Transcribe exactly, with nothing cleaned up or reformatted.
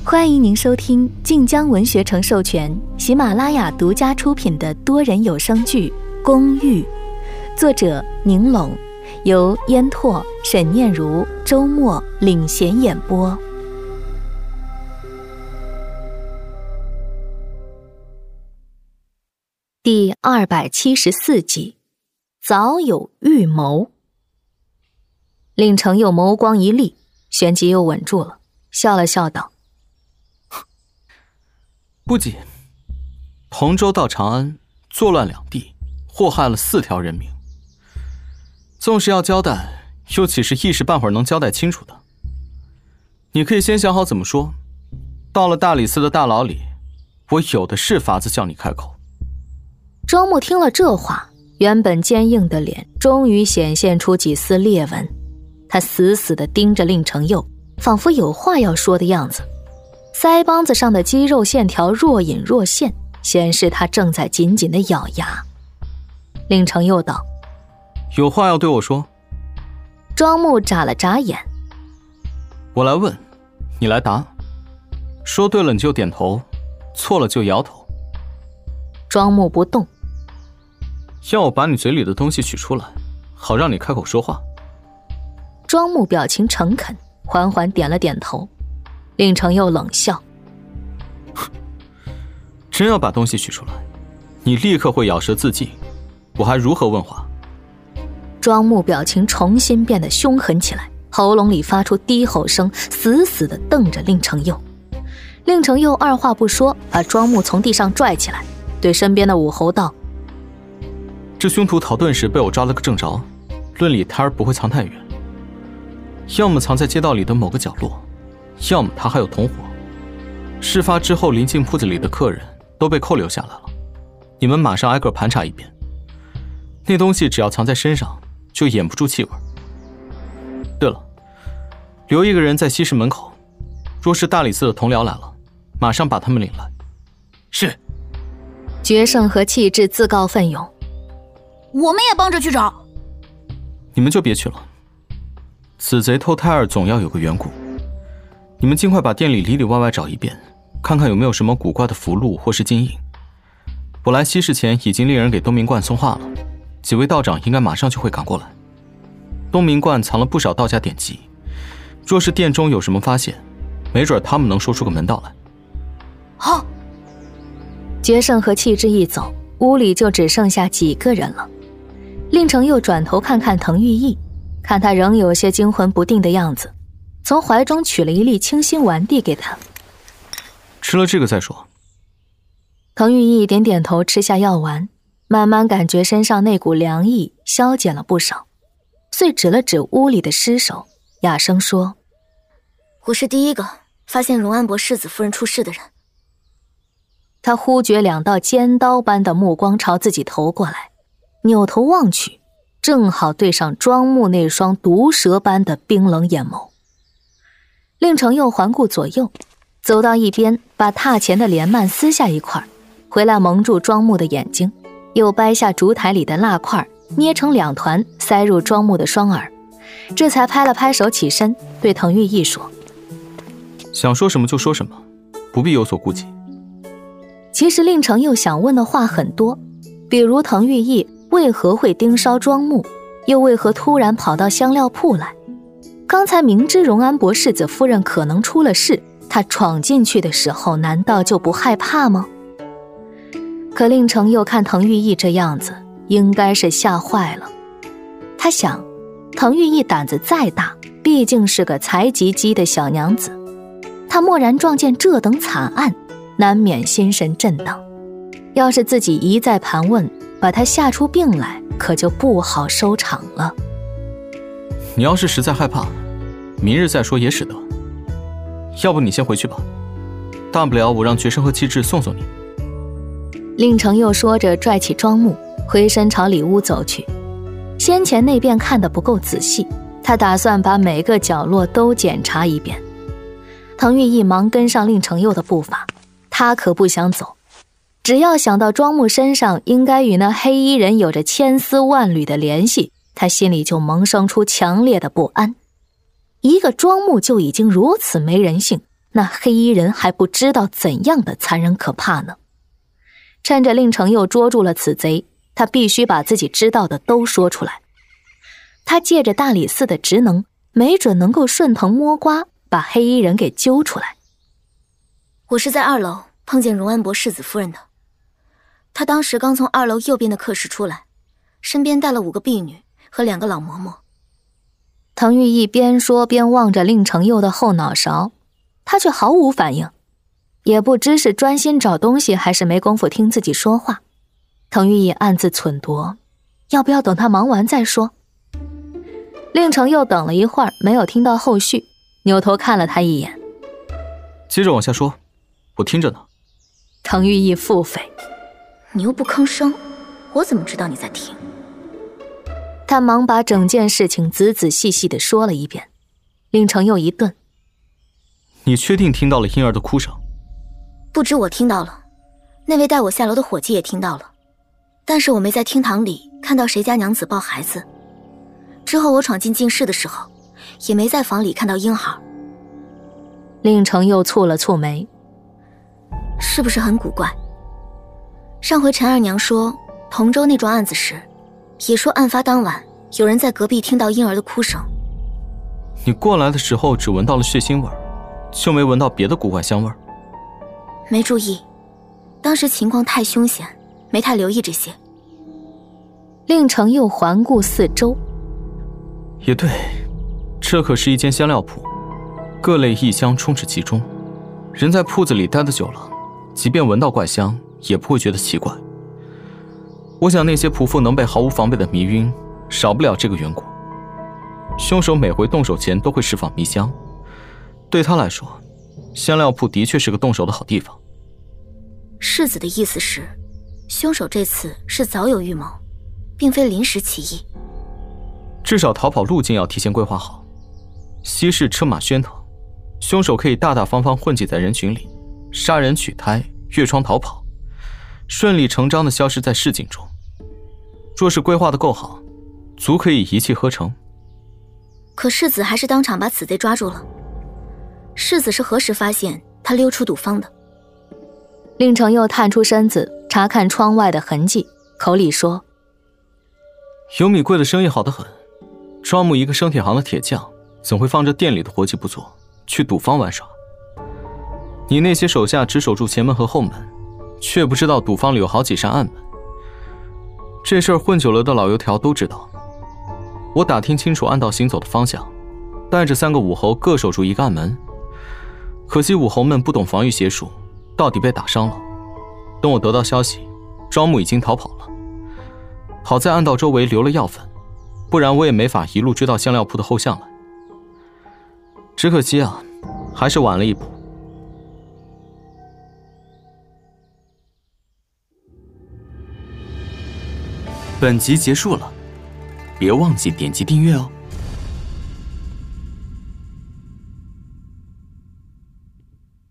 欢迎您收听晋江文学城授权、喜马拉雅独家出品的多人有声剧《公寓》，作者宁拢，由烟拓、沈念如、周末领衔演播。第二百七十四集，早有预谋。令程又眸光一厉，旋即又稳住了，笑了笑道： 不仅同州到长安，作乱两地，祸害了四条人命。纵是要交代，又岂是一时半会儿能交代清楚的？你可以先想好怎么说。到了大理寺的大牢里，我有的是法子叫你开口。 庄木听了这话，原本坚硬的脸终于显现出几丝裂纹。他死死地盯着令程佑，仿佛有话要说的样子。腮帮子上的肌肉线条若隐若现，显示他正在紧紧地咬牙。令程佑道： 有话要对我说。 庄木眨了眨眼： 我来问，你来答，说对了你就点头，错了就摇头。 庄木不动。 要我把你嘴里的东西取出来，好让你开口说话。 庄木表情诚恳，缓缓点了点头。令程佑冷笑： 真要把东西取出来，你立刻会咬舌自尽，我还如何问话？ 庄木表情重新变得凶狠起来，喉咙里发出低吼声，死死地瞪着令程佑。令程佑二话不说，把庄木从地上拽起来，对身边的武侯道： 这凶徒逃遁时被我抓了个正着，论理他儿不会藏太远，要么藏在街道里的某个角落，要么他还有同伙。事发之后临近铺子里的客人都被扣留下来了，你们马上挨个盘查一遍。那东西只要藏在身上，就掩不住气味。对了，留一个人在西市门口，若是大理寺的同僚来了，马上把他们领来。 是。 决胜和气质自告奋勇： 我们也帮着去找。 你们就别去了，此贼偷胎儿总要有个缘故。你们尽快把店里里里外外找一遍，看看有没有什么古怪的符箓或是金印。我来西市前已经令人给东明观送话了，几位道长应该马上就会赶过来。东明观藏了不少道家典籍，若是店中有什么发现，没准他们能说出个门道来。 好。 决胜和气质一走，屋里就只剩下几个人了。令程又转头看看滕玉义，看他仍有些惊魂不定的样子，从怀中取了一粒清心丸递给他： 吃了这个再说。 滕玉义点点头，吃下药丸，慢慢感觉身上那股凉意消减了不少，遂指了指屋里的尸首，哑声说： 我是第一个发现荣安伯世子夫人出事的人。 他忽觉两道尖刀般的目光朝自己投过来，扭头望去，正好对上庄木那双毒蛇般的冰冷眼眸。令程又环顾左右，走到一边，把榻前的帘幔撕下一块，回来蒙住庄木的眼睛，又掰下烛台里的蜡块，捏成两团，塞入庄木的双耳，这才拍了拍手起身，对滕玉义说： 想说什么就说什么，不必有所顾忌。 其实令程又想问的话很多，比如滕玉义为何会盯梢庄木，又为何突然跑到香料铺来？刚才明知荣安伯世子夫人可能出了事，他闯进去的时候难道就不害怕吗？可令程又看滕玉义这样子，应该是吓坏了。他想，滕玉义胆子再大，毕竟是个才及笄的小娘子，他蓦然撞见这等惨案，难免心神震荡。要是自己一再盘问，把他吓出病来，可就不好收场了。 你要是实在害怕，明日再说也使得。要不你先回去吧，大不了我让决胜和气质送送你。 令程又说着，拽起庄木，回身朝里屋走去。先前那边看得不够仔细，他打算把每个角落都检查一遍。滕玉义忙跟上令程佑的步伐，他可不想走。只要想到庄木身上应该与那黑衣人有着千丝万缕的联系，他心里就萌生出强烈的不安。一个庄木就已经如此没人性， 那黑衣人还不知道怎样的残忍可怕呢。趁着令程佑捉住了此贼，他必须把自己知道的都说出来。他借着大理寺的职能，没准能够顺藤摸瓜，把黑衣人给揪出来。 我是在二楼碰见荣安伯世子夫人的，她当时刚从二楼右边的客室出来，身边带了五个婢女和两个老嬷嬷。 滕玉义边说边望着令程佑的后脑勺，他却毫无反应，也不知是专心找东西还是没工夫听自己说话。滕玉义暗自忖度，要不要等他忙完再说。令程佑等了一会儿没有听到后续，扭头看了他一眼， 接着往下说，我听着呢。 滕玉义腹诽， 你又不吭声，我怎么知道你在听？ 他忙把整件事情仔仔细细地说了一遍。令程佑一顿， 你确定听到了婴儿的哭声？ 不止我听到了，那位带我下楼的伙计也听到了，但是我没在厅堂里看到谁家娘子抱孩子。之后我闯进静室的时候，也没在房里看到婴孩。 令程佑蹙了蹙眉， 是不是很古怪？上回陈二娘说同州那桩案子时，也说案发当晚有人在隔壁听到婴儿的哭声。 你过来的时候只闻到了血腥味儿，就没闻到别的古怪香味儿？ 没注意，当时情况太凶险，没太留意这些。 令程佑环顾四周， 也对，这可是一间香料铺，各类异香充斥其中，人在铺子里待得久了，即便闻到怪香也不会觉得奇怪。我想那些仆妇能被毫无防备的迷晕，少不了这个缘故。凶手每回动手前都会释放迷香，对他来说，香料铺的确是个动手的好地方。 世子的意思是，凶手这次是早有预谋，并非临时起意。 至少逃跑路径要提前规划好。西市车马喧腾，凶手可以大大方方混迹在人群里，杀人取胎，越窗逃跑，顺理成章地消失在市井中。若是规划得够好，足可以一气呵成。 可世子还是当场把此贼抓住了。世子是何时发现他溜出赌坊的？ 令程佑探出身子查看窗外的痕迹，口里说： 有米贵的生意好得很，招募一个生铁行的铁匠，怎会放着店里的活计不做，去赌坊玩耍？你那些手下只守住前门和后门，却不知道赌坊里有好几扇暗门。这事儿混久了的老油条都知道。我打听清楚暗道行走的方向，带着三个武侯各守住一个暗门。可惜武侯们不懂防御邪术，到底被打伤了。等我得到消息，招募已经逃跑了。好在暗道周围留了药粉，不然我也没法一路追到香料铺的后巷来。只可惜啊，还是晚了一步。 本集结束了，别忘记点击订阅哦。